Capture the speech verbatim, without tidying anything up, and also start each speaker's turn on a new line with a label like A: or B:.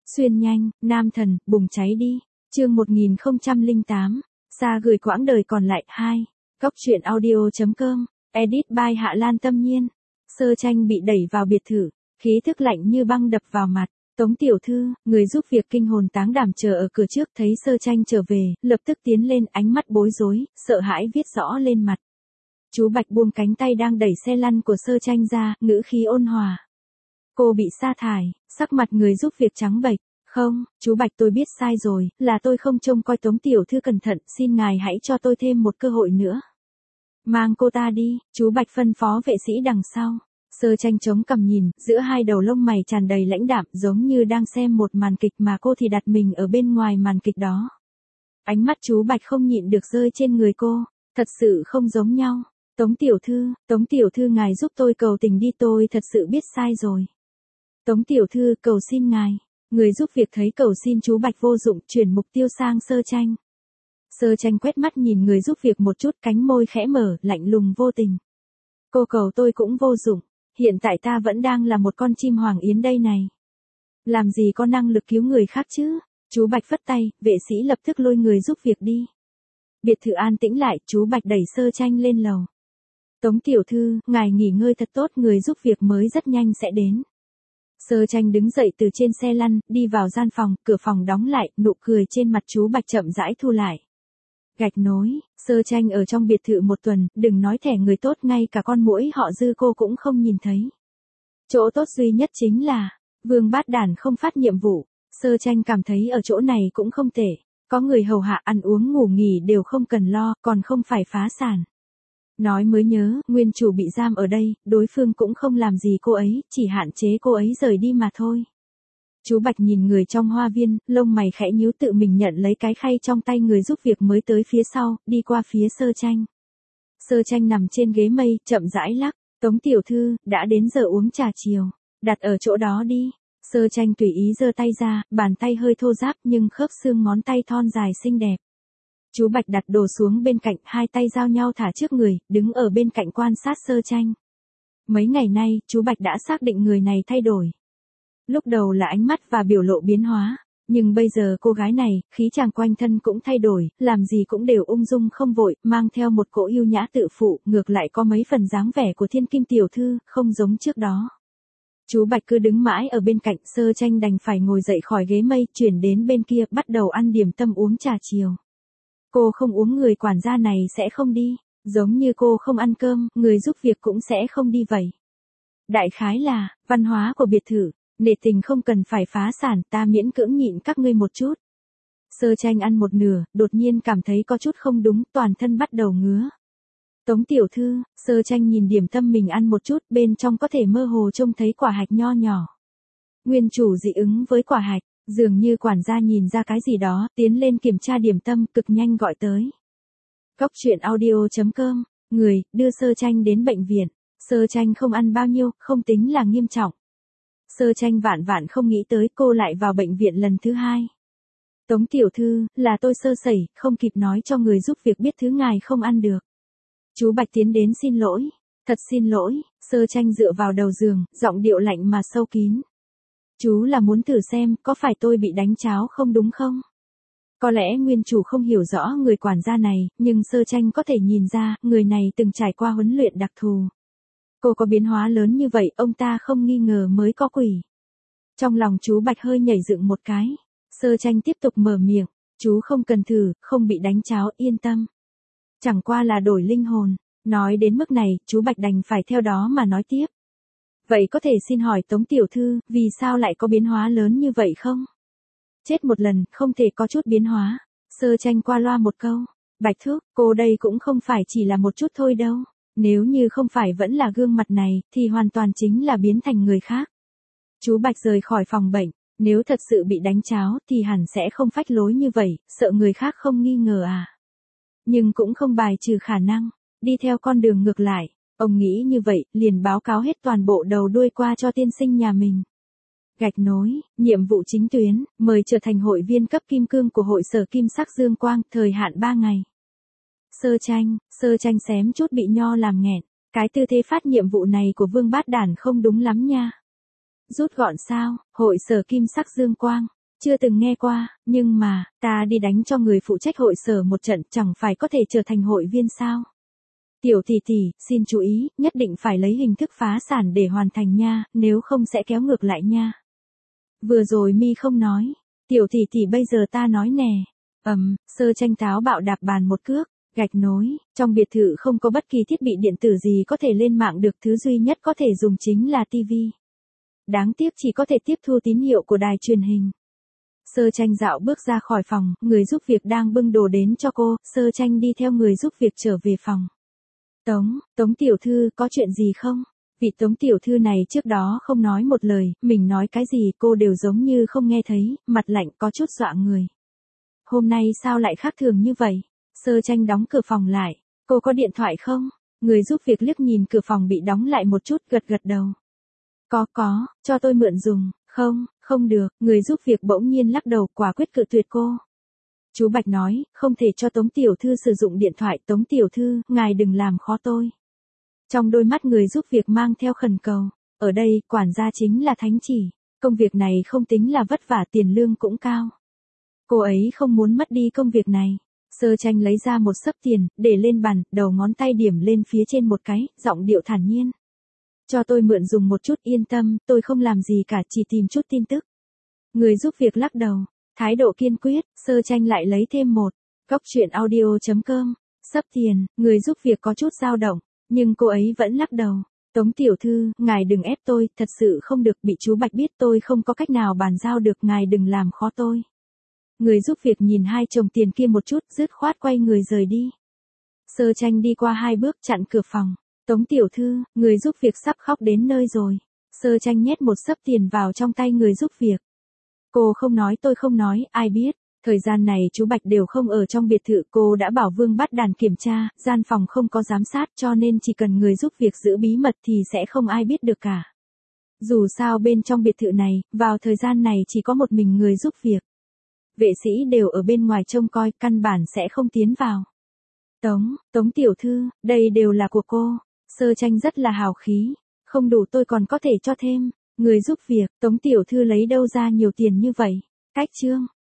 A: Xuyên nhanh, nam thần, bùng cháy đi. Chương một nghìn không trăm lẻ tám, xa gửi quãng đời còn lại hai. Góc truyện audio.com, edit by Hạ Lan Tâm Nhiên. Sơ Tranh bị đẩy vào biệt thự, khí thức lạnh như băng đập vào mặt. Tống tiểu thư, người giúp việc kinh hồn táng đảm chờ ở cửa trước thấy Sơ Tranh trở về, lập tức tiến lên, ánh mắt bối rối, sợ hãi viết rõ lên mặt. Chú Bạch buông cánh tay đang đẩy xe lăn của Sơ Tranh ra, ngữ khí ôn hòa. Cô bị sa thải, sắc mặt người giúp việc trắng bệch. Không, chú Bạch, tôi biết sai rồi, là tôi không trông coi Tống tiểu thư cẩn thận, xin ngài hãy cho tôi thêm một cơ hội nữa. Mang cô ta đi, chú Bạch phân phó vệ sĩ đằng sau. Sơ Tranh chống cằm nhìn, giữa hai đầu lông mày tràn đầy lãnh đạm, giống như đang xem một màn kịch mà cô thì đặt mình ở bên ngoài màn kịch đó. Ánh mắt chú Bạch không nhịn được rơi trên người cô, thật sự không giống nhau. Tống tiểu thư, Tống tiểu thư ngài giúp tôi cầu tình đi, tôi thật sự biết sai rồi. Tống tiểu thư, cầu xin ngài. Người giúp việc thấy cầu xin chú Bạch vô dụng, chuyển mục tiêu sang Sơ Tranh. Sơ Tranh quét mắt nhìn người giúp việc một chút, cánh môi khẽ mở, lạnh lùng vô tình. Cô cầu tôi cũng vô dụng, hiện tại ta vẫn đang là một con chim hoàng yến đây này. Làm gì có năng lực cứu người khác chứ? Chú Bạch phất tay, vệ sĩ lập tức lôi người giúp việc đi. Biệt thự an tĩnh lại, chú Bạch đẩy Sơ Tranh lên lầu. Tống tiểu thư, ngài nghỉ ngơi thật tốt, người giúp việc mới rất nhanh sẽ đến. Sơ Tranh đứng dậy từ trên xe lăn, đi vào gian phòng, cửa phòng đóng lại, nụ cười trên mặt chú Bạch chậm rãi thu lại. Gạch nối, Sơ Tranh ở trong biệt thự một tuần, đừng nói thẻ người tốt, ngay cả con muỗi họ Dư cô cũng không nhìn thấy. Chỗ tốt duy nhất chính là, Vương Bát Đản không phát nhiệm vụ. Sơ Tranh cảm thấy ở chỗ này cũng không tệ, có người hầu hạ, ăn uống ngủ nghỉ đều không cần lo, còn không phải phá sản. Nói mới nhớ, nguyên chủ bị giam ở đây, đối phương cũng không làm gì cô ấy, chỉ hạn chế cô ấy rời đi mà thôi. Chú Bạch nhìn người trong hoa viên, lông mày khẽ nhíu, tự mình nhận lấy cái khay trong tay người giúp việc mới tới phía sau, đi qua phía Sơ Tranh. Sơ Tranh nằm trên ghế mây, chậm rãi lắc. Tống tiểu thư, đã đến giờ uống trà chiều, đặt ở chỗ đó đi. Sơ Tranh tùy ý giơ tay ra, bàn tay hơi thô ráp nhưng khớp xương ngón tay thon dài xinh đẹp. Chú Bạch đặt đồ xuống bên cạnh, hai tay giao nhau thả trước người, đứng ở bên cạnh quan sát Sơ Tranh. Mấy ngày nay, chú Bạch đã xác định người này thay đổi. Lúc đầu là ánh mắt và biểu lộ biến hóa, nhưng bây giờ cô gái này, khí chàng quanh thân cũng thay đổi, làm gì cũng đều ung dung không vội, mang theo một cỗ yêu nhã tự phụ, ngược lại có mấy phần dáng vẻ của thiên kim tiểu thư, không giống trước đó. Chú Bạch cứ đứng mãi ở bên cạnh, Sơ Tranh đành phải ngồi dậy khỏi ghế mây, chuyển đến bên kia, bắt đầu ăn điểm tâm uống trà chiều. Cô không uống, người quản gia này sẽ không đi, giống như cô không ăn cơm, người giúp việc cũng sẽ không đi vậy. Đại khái là, văn hóa của biệt thự, nể tình không cần phải phá sản, ta miễn cưỡng nhịn các ngươi một chút. Sơ Tranh ăn một nửa, đột nhiên cảm thấy có chút không đúng, toàn thân bắt đầu ngứa. Tống tiểu thư, Sơ Tranh nhìn điểm tâm mình ăn một chút, bên trong có thể mơ hồ trông thấy quả hạch nho nhỏ. Nguyên chủ dị ứng với quả hạch. Dường như quản gia nhìn ra cái gì đó, tiến lên kiểm tra điểm tâm, cực nhanh gọi tới. Góc truyện audio.com, người, đưa Sơ Tranh đến bệnh viện. Sơ Tranh không ăn bao nhiêu, không tính là nghiêm trọng. Sơ Tranh vạn vạn không nghĩ tới cô lại vào bệnh viện lần thứ hai. Tống tiểu thư, là tôi sơ sẩy, không kịp nói cho người giúp việc biết thứ ngài không ăn được. Chú Bạch tiến đến xin lỗi. Thật xin lỗi. Sơ Tranh dựa vào đầu giường, giọng điệu lạnh mà sâu kín. Chú là muốn thử xem, có phải tôi bị đánh cháo không đúng không? Có lẽ nguyên chủ không hiểu rõ người quản gia này, nhưng Sơ Tranh có thể nhìn ra, người này từng trải qua huấn luyện đặc thù. Cô có biến hóa lớn như vậy, ông ta không nghi ngờ mới có quỷ. Trong lòng chú Bạch hơi nhảy dựng một cái. Sơ Tranh tiếp tục mở miệng, chú không cần thử, không bị đánh cháo, yên tâm. Chẳng qua là đổi linh hồn. Nói đến mức này, chú Bạch đành phải theo đó mà nói tiếp. Vậy có thể xin hỏi Tống tiểu thư, vì sao lại có biến hóa lớn như vậy không? Chết một lần, không thể có chút biến hóa. Sơ Tranh qua loa một câu. Bạch thước, cô đây cũng không phải chỉ là một chút thôi đâu. Nếu như không phải vẫn là gương mặt này, thì hoàn toàn chính là biến thành người khác. Chú Bạch rời khỏi phòng bệnh. Nếu thật sự bị đánh cháo, thì hẳn sẽ không phách lối như vậy, sợ người khác không nghi ngờ à. Nhưng cũng không bài trừ khả năng, đi theo con đường ngược lại. Ông nghĩ như vậy, liền báo cáo hết toàn bộ đầu đuôi qua cho tiên sinh nhà mình. Gạch nối, nhiệm vụ chính tuyến, mời trở thành hội viên cấp kim cương của hội sở Kim Sắc Dương Quang, thời hạn ba ngày. Sơ Tranh, Sơ Tranh xém chút bị nho làm nghẹn, cái tư thế phát nhiệm vụ này của Vương Bát Đản không đúng lắm nha. Rút gọn sao, hội sở Kim Sắc Dương Quang, Chưa từng nghe qua, nhưng mà, ta đi đánh cho người phụ trách hội sở một trận chẳng phải có thể trở thành hội viên sao? Tiểu tỷ tỷ, xin chú ý, nhất định phải lấy hình thức phá sản để hoàn thành nha, nếu không sẽ kéo ngược lại nha. Vừa rồi mi không nói. Tiểu tỷ tỷ bây giờ ta nói nè. Ầm, Sơ Tranh táo bạo đạp bàn một cước, gạch nối, trong biệt thự không có bất kỳ thiết bị điện tử gì có thể lên mạng được, thứ duy nhất có thể dùng chính là tivi. Đáng tiếc chỉ có thể tiếp thu tín hiệu của đài truyền hình. Sơ Tranh dạo bước ra khỏi phòng, người giúp việc đang bưng đồ đến cho cô, Sơ Tranh đi theo người giúp việc trở về phòng. Tống, Tống tiểu thư, có chuyện gì không? Vị Tống tiểu thư này trước đó không nói một lời, mình nói cái gì cô đều giống như không nghe thấy, mặt lạnh có chút dọa người. Hôm nay sao lại khác thường như vậy? Sơ Tranh đóng cửa phòng lại. Cô có điện thoại không? Người giúp việc liếc nhìn cửa phòng bị đóng lại một chút, gật gật đầu. Có có, cho tôi mượn dùng. Không, không được, người giúp việc bỗng nhiên lắc đầu, quả quyết cự tuyệt cô. Chú Bạch nói, không thể cho Tống tiểu thư sử dụng điện thoại. Tống tiểu thư, ngài đừng làm khó tôi. Trong đôi mắt người giúp việc mang theo khẩn cầu. Ở đây, quản gia chính là thánh chỉ. Công việc này không tính là vất vả, tiền lương cũng cao. Cô ấy không muốn mất đi công việc này. Sơ Tranh lấy ra một xấp tiền, để lên bàn, đầu ngón tay điểm lên phía trên một cái, giọng điệu thản nhiên. Cho tôi mượn dùng một chút, yên tâm, tôi không làm gì cả, chỉ tìm chút tin tức. Người giúp việc lắc đầu, thái độ kiên quyết. Sơ Tranh lại lấy thêm một. Góc truyện audio chấm com. Xấp tiền, người giúp việc có chút dao động, nhưng cô ấy vẫn lắc đầu. Tống tiểu thư, ngài đừng ép tôi, thật sự không được, bị chú Bạch biết tôi không có cách nào bàn giao được, ngài đừng làm khó tôi. Người giúp việc nhìn hai chồng tiền kia một chút, dứt khoát quay người rời đi. Sơ Tranh đi qua hai bước chặn cửa phòng. Tống tiểu thư, người giúp việc sắp khóc đến nơi rồi. Sơ Tranh nhét một xấp tiền vào trong tay người giúp việc. Cô không nói tôi không nói, ai biết. Thời gian này chú Bạch đều không ở trong biệt thự, cô đã bảo Vương Bát Đàn kiểm tra, gian phòng không có giám sát cho nên chỉ cần người giúp việc giữ bí mật thì sẽ không ai biết được cả. Dù sao bên trong biệt thự này, vào thời gian này chỉ có một mình người giúp việc. Vệ sĩ đều ở bên ngoài trông coi, căn bản sẽ không tiến vào. Tống, Tống tiểu thư, đây đều là của cô. Sơ Tranh rất là hào khí. Không đủ tôi còn có thể cho thêm. Người giúp việc, Tống tiểu thư lấy đâu ra nhiều tiền như vậy? Cách chương.